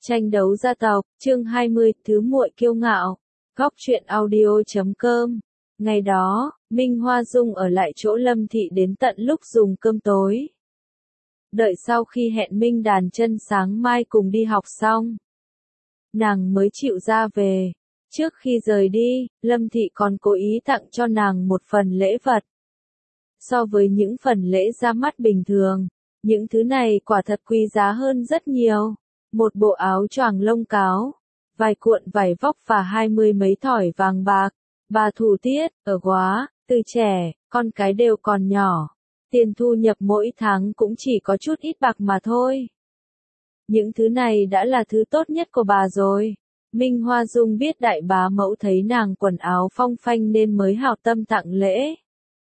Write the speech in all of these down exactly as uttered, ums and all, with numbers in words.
Tranh đấu gia tộc, chương hai mươi, thứ muội kiêu ngạo. Góc truyện audio chấm com. Ngày đó, Minh Hoa Dung ở lại chỗ Lâm Thị đến tận lúc dùng cơm tối. Đợi sau khi hẹn Minh Đàn Chân sáng mai cùng đi học xong, nàng mới chịu ra về. Trước khi rời đi, Lâm Thị còn cố ý tặng cho nàng một phần lễ vật. So với những phần lễ ra mắt bình thường, những thứ này quả thật quý giá hơn rất nhiều. Một bộ áo choàng lông cáo, vài cuộn vải vóc và hai mươi mấy thỏi vàng bạc. Bà thủ tiết, ở Góa, từ trẻ, con cái đều còn nhỏ. Tiền thu nhập mỗi tháng cũng chỉ có chút ít bạc mà thôi. Những thứ này đã là thứ tốt nhất của bà rồi. Minh Hoa Dung biết đại bá mẫu thấy nàng quần áo phong phanh nên mới hảo tâm tặng lễ.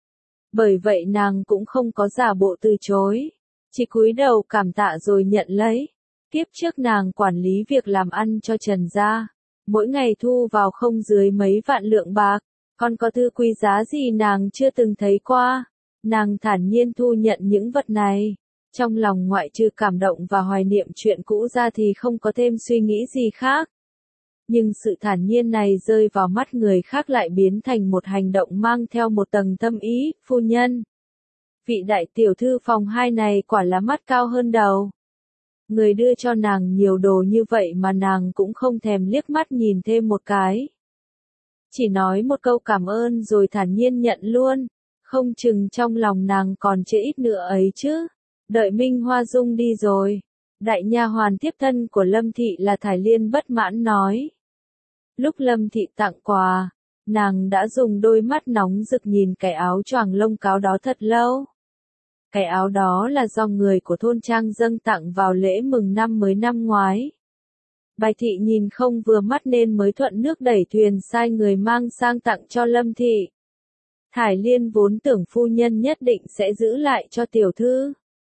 Bởi vậy nàng cũng không có giả bộ từ chối, chỉ cúi đầu cảm tạ rồi nhận lấy. Kiếp trước nàng quản lý việc làm ăn cho Trần gia, mỗi ngày thu vào không dưới mấy vạn lượng bạc, còn có thứ quý giá gì nàng chưa từng thấy qua. Nàng thản nhiên thu nhận những vật này, trong lòng ngoại trừ cảm động và hoài niệm chuyện cũ ra thì không có thêm suy nghĩ gì khác. Nhưng sự thản nhiên này rơi vào mắt người khác lại biến thành một hành động mang theo một tầng thâm ý. Phu nhân, vị đại tiểu thư phòng hai này quả là mắt cao hơn đầu. Người đưa cho nàng nhiều đồ như vậy mà nàng cũng không thèm liếc mắt nhìn thêm một cái. Chỉ nói một câu cảm ơn rồi thản nhiên nhận luôn, không chừng trong lòng nàng còn chê ít nữa ấy chứ. Đợi Minh Hoa Dung đi rồi, đại nha hoàn tiếp thân của Lâm Thị là Thải Liên bất mãn nói. Lúc Lâm Thị tặng quà, nàng đã dùng đôi mắt nóng rực nhìn cái áo choàng lông cáo đó thật lâu. Cái áo đó là do người của thôn Trang dâng tặng vào lễ mừng năm mới năm ngoái. Bạch Thị nhìn không vừa mắt nên mới thuận nước đẩy thuyền sai người mang sang tặng cho Lâm Thị. Thải Liên vốn tưởng phu nhân nhất định sẽ giữ lại cho tiểu thư.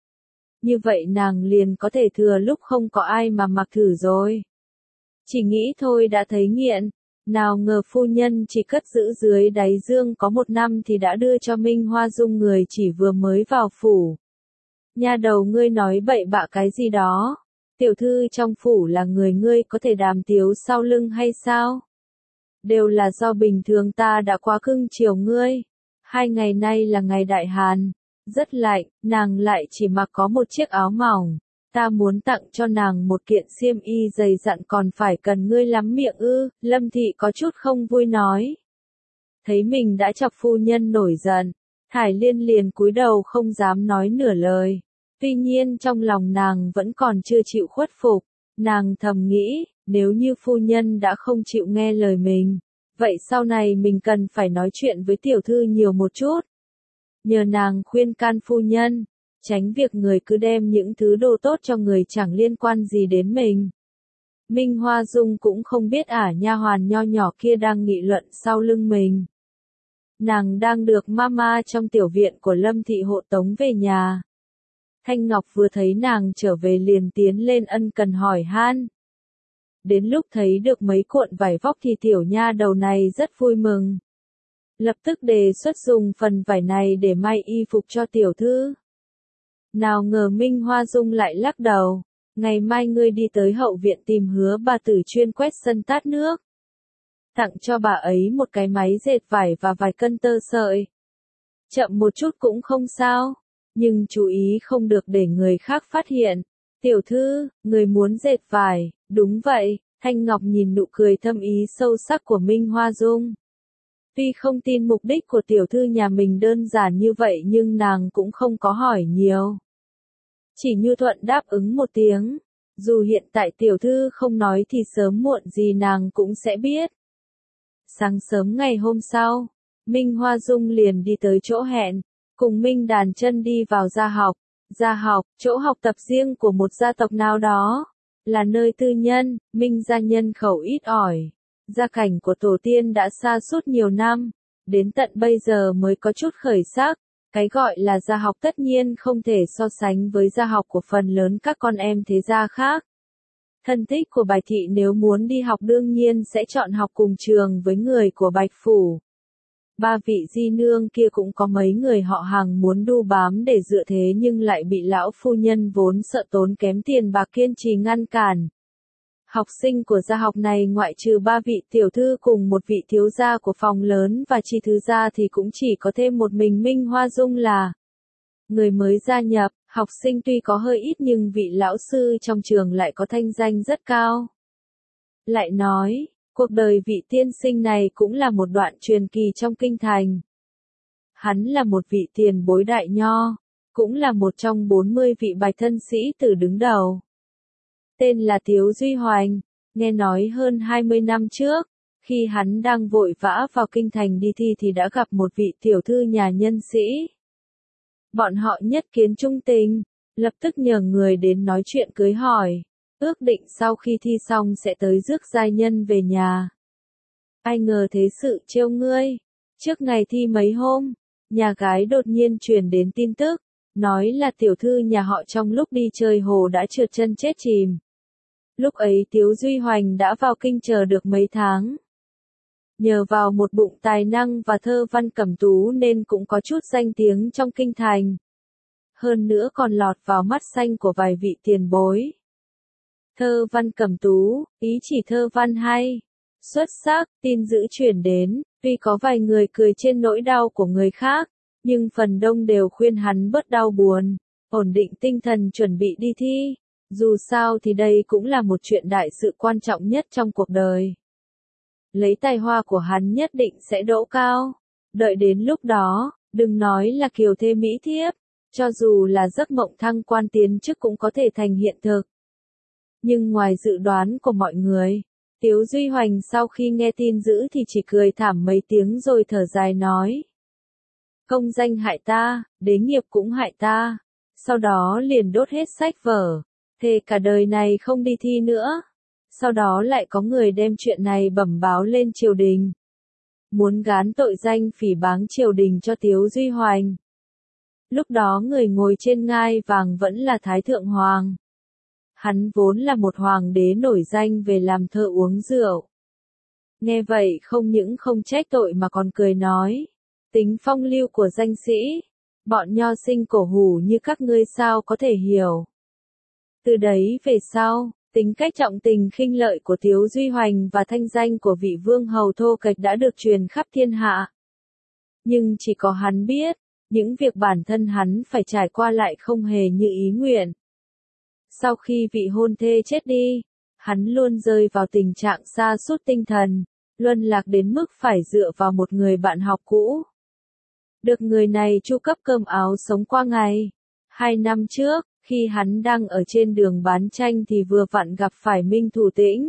Như vậy nàng liền có thể thừa lúc không có ai mà mặc thử rồi. Chỉ nghĩ thôi đã thấy nghiện, nào ngờ phu nhân chỉ cất giữ dưới đáy dương có một năm thì đã đưa cho Minh Hoa Dung người chỉ vừa mới vào phủ. Nha đầu ngươi nói bậy bạ cái gì đó, tiểu thư trong phủ là người ngươi có thể đàm tiếu sau lưng hay sao? Đều là do bình thường ta đã quá cưng chiều ngươi. Hai ngày nay là ngày đại hàn, rất lạnh, nàng lại chỉ mặc có một chiếc áo mỏng. Ta muốn tặng cho nàng một kiện xiêm y dày dặn còn phải cần ngươi lắm miệng ư. Lâm Thị có chút không vui nói. Thấy mình đã chọc phu nhân nổi giận, Thải Liên liền cúi đầu không dám nói nửa lời. Tuy nhiên trong lòng nàng vẫn còn chưa chịu khuất phục. Nàng thầm nghĩ, nếu như phu nhân đã không chịu nghe lời mình, vậy sau này mình cần phải nói chuyện với tiểu thư nhiều một chút. Nhờ nàng khuyên can phu nhân, tránh việc người cứ đem những thứ đồ tốt cho người chẳng liên quan gì đến mình. Minh Hoa Dung cũng không biết ả nha hoàn nho nhỏ kia đang nghị luận sau lưng mình. Nàng đang được mama trong tiểu viện của Lâm Thị hộ tống về nhà. Thanh Ngọc vừa thấy nàng trở về liền tiến lên ân cần hỏi han. Đến lúc thấy được mấy cuộn vải vóc thì tiểu nha đầu này rất vui mừng. Lập tức đề xuất dùng phần vải này để may y phục cho tiểu thư. Nào ngờ Minh Hoa Dung lại lắc đầu, ngày mai ngươi đi tới hậu viện tìm Hứa bà tử chuyên quét sân tát nước. Tặng cho bà ấy một cái máy dệt vải và vài cân tơ sợi. Chậm một chút cũng không sao, nhưng chú ý không được để người khác phát hiện. Tiểu thư, người muốn dệt vải, đúng vậy. Thanh Ngọc nhìn nụ cười thâm ý sâu sắc của Minh Hoa Dung. Tuy không tin mục đích của tiểu thư nhà mình đơn giản như vậy nhưng nàng cũng không có hỏi nhiều. Chỉ như thuận đáp ứng một tiếng. Dù hiện tại tiểu thư không nói thì sớm muộn gì nàng cũng sẽ biết. Sáng sớm ngày hôm sau, Minh Hoa Dung liền đi tới chỗ hẹn, cùng Minh Đàn Chân đi vào gia học. Gia học, chỗ học tập riêng của một gia tộc nào đó. Là nơi tư nhân, Minh gia nhân khẩu ít ỏi. Gia cảnh của tổ tiên đã xa suốt nhiều năm, đến tận bây giờ mới có chút khởi sắc. Cái gọi là gia học tất nhiên không thể so sánh với gia học của phần lớn các con em thế gia khác. Thân thích của Bạch Thị nếu muốn đi học đương nhiên sẽ chọn học cùng trường với người của Bạch Phủ. Ba vị di nương kia cũng có mấy người họ hàng muốn đu bám để dựa thế nhưng lại bị lão phu nhân vốn sợ tốn kém tiền bạc kiên trì ngăn cản. Học sinh của gia học này ngoại trừ ba vị tiểu thư cùng một vị thiếu gia của phòng lớn và chi thứ gia thì cũng chỉ có thêm một mình Minh Hoa Dung là người mới gia nhập. Học sinh tuy có hơi ít nhưng vị lão sư trong trường lại có thanh danh rất cao. Lại nói, cuộc đời vị tiên sinh này cũng là một đoạn truyền kỳ trong kinh thành. Hắn là một vị tiền bối đại nho, cũng là một trong bốn mươi vị bạch thân sĩ tử đứng đầu. Tên là Tiếu Duy Hoành, nghe nói hơn hai mươi năm trước, khi hắn đang vội vã vào kinh thành đi thi thì đã gặp một vị tiểu thư nhà nhân sĩ. Bọn họ nhất kiến trung tình, lập tức nhờ người đến nói chuyện cưới hỏi, ước định sau khi thi xong sẽ tới rước giai nhân về nhà. Ai ngờ thế sự trêu ngươi, trước ngày thi mấy hôm, nhà gái đột nhiên truyền đến tin tức, nói là tiểu thư nhà họ trong lúc đi chơi hồ đã trượt chân chết chìm. Lúc ấy Tiếu Duy Hoành đã vào kinh chờ được mấy tháng. Nhờ vào một bụng tài năng và thơ văn cẩm tú nên cũng có chút danh tiếng trong kinh thành. Hơn nữa còn lọt vào mắt xanh của vài vị tiền bối. Thơ văn cẩm tú, ý chỉ thơ văn hay, xuất sắc, tin dữ truyền đến, tuy có vài người cười trên nỗi đau của người khác, nhưng phần đông đều khuyên hắn bớt đau buồn, ổn định tinh thần chuẩn bị đi thi. Dù sao thì đây cũng là một chuyện đại sự quan trọng nhất trong cuộc đời. Lấy tài hoa của hắn nhất định sẽ đỗ cao. Đợi đến lúc đó, đừng nói là kiều thê mỹ thiếp, cho dù là giấc mộng thăng quan tiến chức cũng có thể thành hiện thực. Nhưng ngoài dự đoán của mọi người, Tiếu Duy Hoành sau khi nghe tin dữ thì chỉ cười thảm mấy tiếng rồi thở dài nói. Công danh hại ta, đế nghiệp cũng hại ta. Sau đó liền đốt hết sách vở, thề cả đời này không đi thi nữa. Sau đó lại có người đem chuyện này bẩm báo lên triều đình. Muốn gán tội danh phỉ báng triều đình cho Tiếu Duy Hoành. Lúc đó người ngồi trên ngai vàng vẫn là Thái Thượng Hoàng. Hắn vốn là một hoàng đế nổi danh về làm thợ uống rượu. Nghe vậy không những không trách tội mà còn cười nói. Tính phong lưu của danh sĩ, bọn nho sinh cổ hủ như các ngươi sao có thể hiểu. Từ đấy về sau, tính cách trọng tình khinh lợi của Tiếu Duy Hoành và thanh danh của vị vương hầu thô kệch đã được truyền khắp thiên hạ. Nhưng chỉ có hắn biết, những việc bản thân hắn phải trải qua lại không hề như ý nguyện. Sau khi vị hôn thê chết đi, hắn luôn rơi vào tình trạng sa sút tinh thần, luân lạc đến mức phải dựa vào một người bạn học cũ. Được người này chu cấp cơm áo sống qua ngày. Hai năm trước, khi hắn đang ở trên đường bán tranh thì vừa vặn gặp phải Minh Thủ Tĩnh.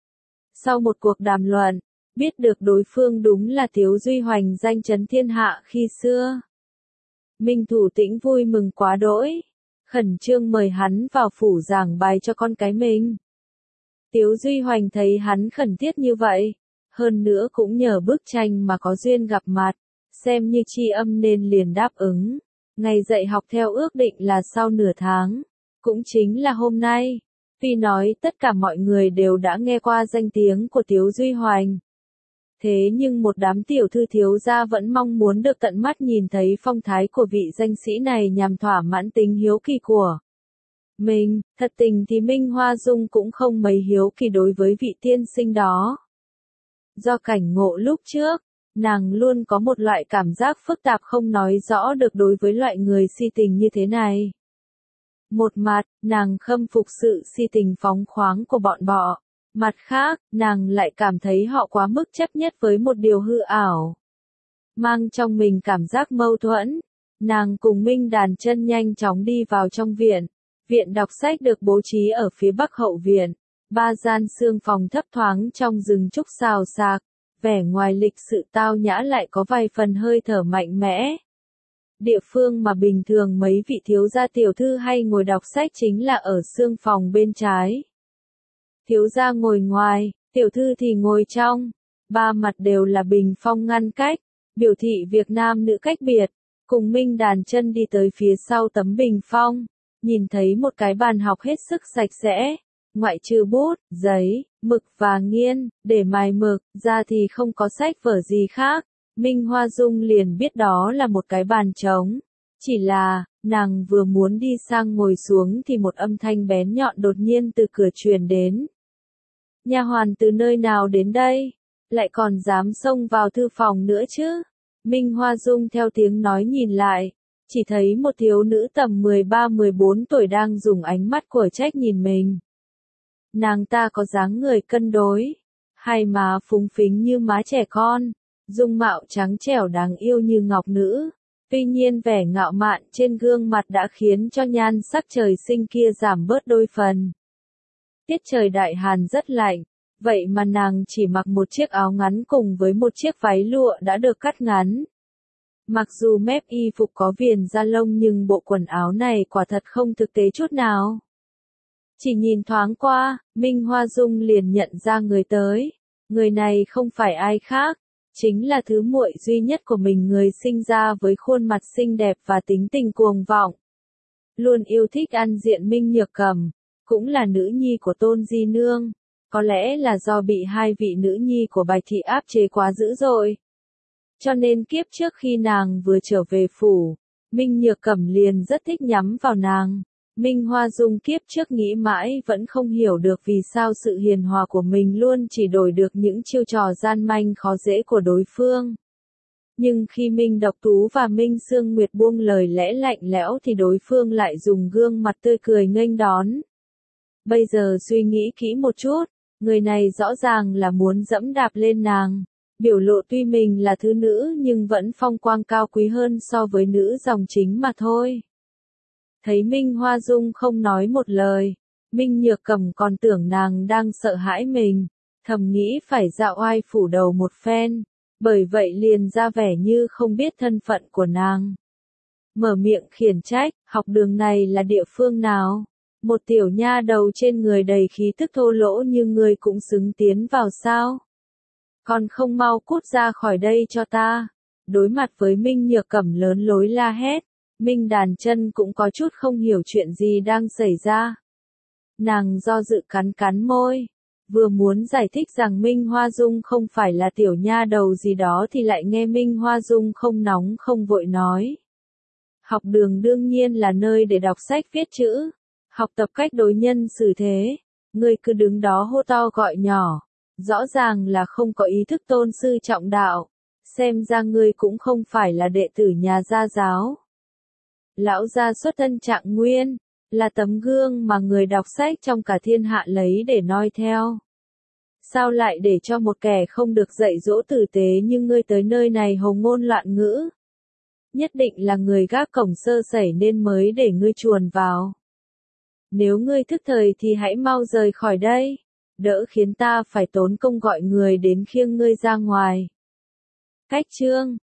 Sau một cuộc đàm luận, biết được đối phương đúng là Tiếu Duy Hoành danh chấn thiên hạ khi xưa. Minh Thủ Tĩnh vui mừng quá đỗi, khẩn trương mời hắn vào phủ giảng bài cho con cái mình. Tiếu Duy Hoành thấy hắn khẩn thiết như vậy, hơn nữa cũng nhờ bức tranh mà có duyên gặp mặt, xem như tri âm nên liền đáp ứng. Ngày dạy học theo ước định là sau nửa tháng, cũng chính là hôm nay. Tuy nói tất cả mọi người đều đã nghe qua danh tiếng của Tiếu Duy Hoành. Thế nhưng một đám tiểu thư thiếu gia vẫn mong muốn được tận mắt nhìn thấy phong thái của vị danh sĩ này nhằm thỏa mãn tính hiếu kỳ của mình. Thật tình thì Minh Hoa Dung cũng không mấy hiếu kỳ đối với vị tiên sinh đó. Do cảnh ngộ lúc trước, nàng luôn có một loại cảm giác phức tạp không nói rõ được đối với loại người si tình như thế này. Một mặt, nàng khâm phục sự si tình phóng khoáng của bọn bọ. Mặt khác, nàng lại cảm thấy họ quá mức chấp nhất với một điều hư ảo. Mang trong mình cảm giác mâu thuẫn, nàng cùng Minh Đàn Chân nhanh chóng đi vào trong viện. Viện đọc sách được bố trí ở phía bắc hậu viện. Ba gian sương phòng thấp thoáng trong rừng trúc xào xạc. Vẻ ngoài lịch sự tao nhã lại có vài phần hơi thở mạnh mẽ. Địa phương mà bình thường mấy vị thiếu gia tiểu thư hay ngồi đọc sách chính là ở sương phòng bên trái. Thiếu gia ngồi ngoài, tiểu thư thì ngồi trong. Ba mặt đều là bình phong ngăn cách, biểu thị việc nam nữ cách biệt. Cùng Minh Đàn Chân đi tới phía sau tấm bình phong, nhìn thấy một cái bàn học hết sức sạch sẽ. Ngoại trừ bút, giấy, mực và nghiên, để mài mực, ra thì không có sách vở gì khác. Minh Hoa Dung liền biết đó là một cái bàn trống. Chỉ là, nàng vừa muốn đi sang ngồi xuống thì một âm thanh bén nhọn đột nhiên từ cửa truyền đến. Nha hoàn từ nơi nào đến đây? Lại còn dám xông vào thư phòng nữa chứ? Minh Hoa Dung theo tiếng nói nhìn lại, chỉ thấy một thiếu nữ tầm mười ba mười bốn tuổi đang dùng ánh mắt của trách nhìn mình. Nàng ta có dáng người cân đối, hai má phúng phính như má trẻ con, dung mạo trắng trẻo đáng yêu như ngọc nữ. Tuy nhiên vẻ ngạo mạn trên gương mặt đã khiến cho nhan sắc trời sinh kia giảm bớt đôi phần. Tiết trời đại hàn rất lạnh, vậy mà nàng chỉ mặc một chiếc áo ngắn cùng với một chiếc váy lụa đã được cắt ngắn. Mặc dù mép y phục có viền da lông nhưng bộ quần áo này quả thật không thực tế chút nào. Chỉ nhìn thoáng qua, Minh Hoa Dung liền nhận ra người tới. Người này không phải ai khác, chính là thứ muội duy nhất của mình, người sinh ra với khuôn mặt xinh đẹp và tính tình cuồng vọng. Luôn yêu thích ăn diện Minh Nhược Cẩm, cũng là nữ nhi của Tôn Di Nương. Có lẽ là do bị hai vị nữ nhi của Bạch Thị áp chế quá dữ dội. Cho nên kiếp trước khi nàng vừa trở về phủ, Minh Nhược Cẩm liền rất thích nhắm vào nàng. Minh Hoa Dung kiếp trước nghĩ mãi vẫn không hiểu được vì sao sự hiền hòa của mình luôn chỉ đổi được những chiêu trò gian manh khó dễ của đối phương. Nhưng khi Minh Độc Tú và Minh Sương Nguyệt buông lời lẽ lạnh lẽo thì đối phương lại dùng gương mặt tươi cười nghênh đón. Bây giờ suy nghĩ kỹ một chút, người này rõ ràng là muốn dẫm đạp lên nàng. Biểu lộ tuy mình là thứ nữ nhưng vẫn phong quang cao quý hơn so với nữ dòng chính mà thôi. Thấy Minh Hoa Dung không nói một lời, Minh Nhược Cẩm còn tưởng nàng đang sợ hãi mình, thầm nghĩ phải dạo oai phủ đầu một phen, bởi vậy liền ra vẻ như không biết thân phận của nàng. Mở miệng khiển trách, học đường này là địa phương nào? Một tiểu nha đầu trên người đầy khí tức thô lỗ như người cũng xứng tiến vào sao? Còn không mau cút ra khỏi đây cho ta. Đối mặt với Minh Nhược Cẩm lớn lối la hét, Minh Đàn Chân cũng có chút không hiểu chuyện gì đang xảy ra. Nàng do dự cắn cắn môi, vừa muốn giải thích rằng Minh Hoa Dung không phải là tiểu nha đầu gì đó thì lại nghe Minh Hoa Dung không nóng không vội nói. Học đường đương nhiên là nơi để đọc sách viết chữ, học tập cách đối nhân xử thế, ngươi cứ đứng đó hô to gọi nhỏ, rõ ràng là không có ý thức tôn sư trọng đạo, xem ra ngươi cũng không phải là đệ tử nhà gia giáo. Lão gia xuất thân Trạng Nguyên, là tấm gương mà người đọc sách trong cả thiên hạ lấy để noi theo. Sao lại để cho một kẻ không được dạy dỗ tử tế như ngươi tới nơi này hồ ngôn loạn ngữ? Nhất định là người gác cổng sơ sẩy nên mới để ngươi chuồn vào. Nếu ngươi thức thời thì hãy mau rời khỏi đây, đỡ khiến ta phải tốn công gọi người đến khiêng ngươi ra ngoài. Cách chương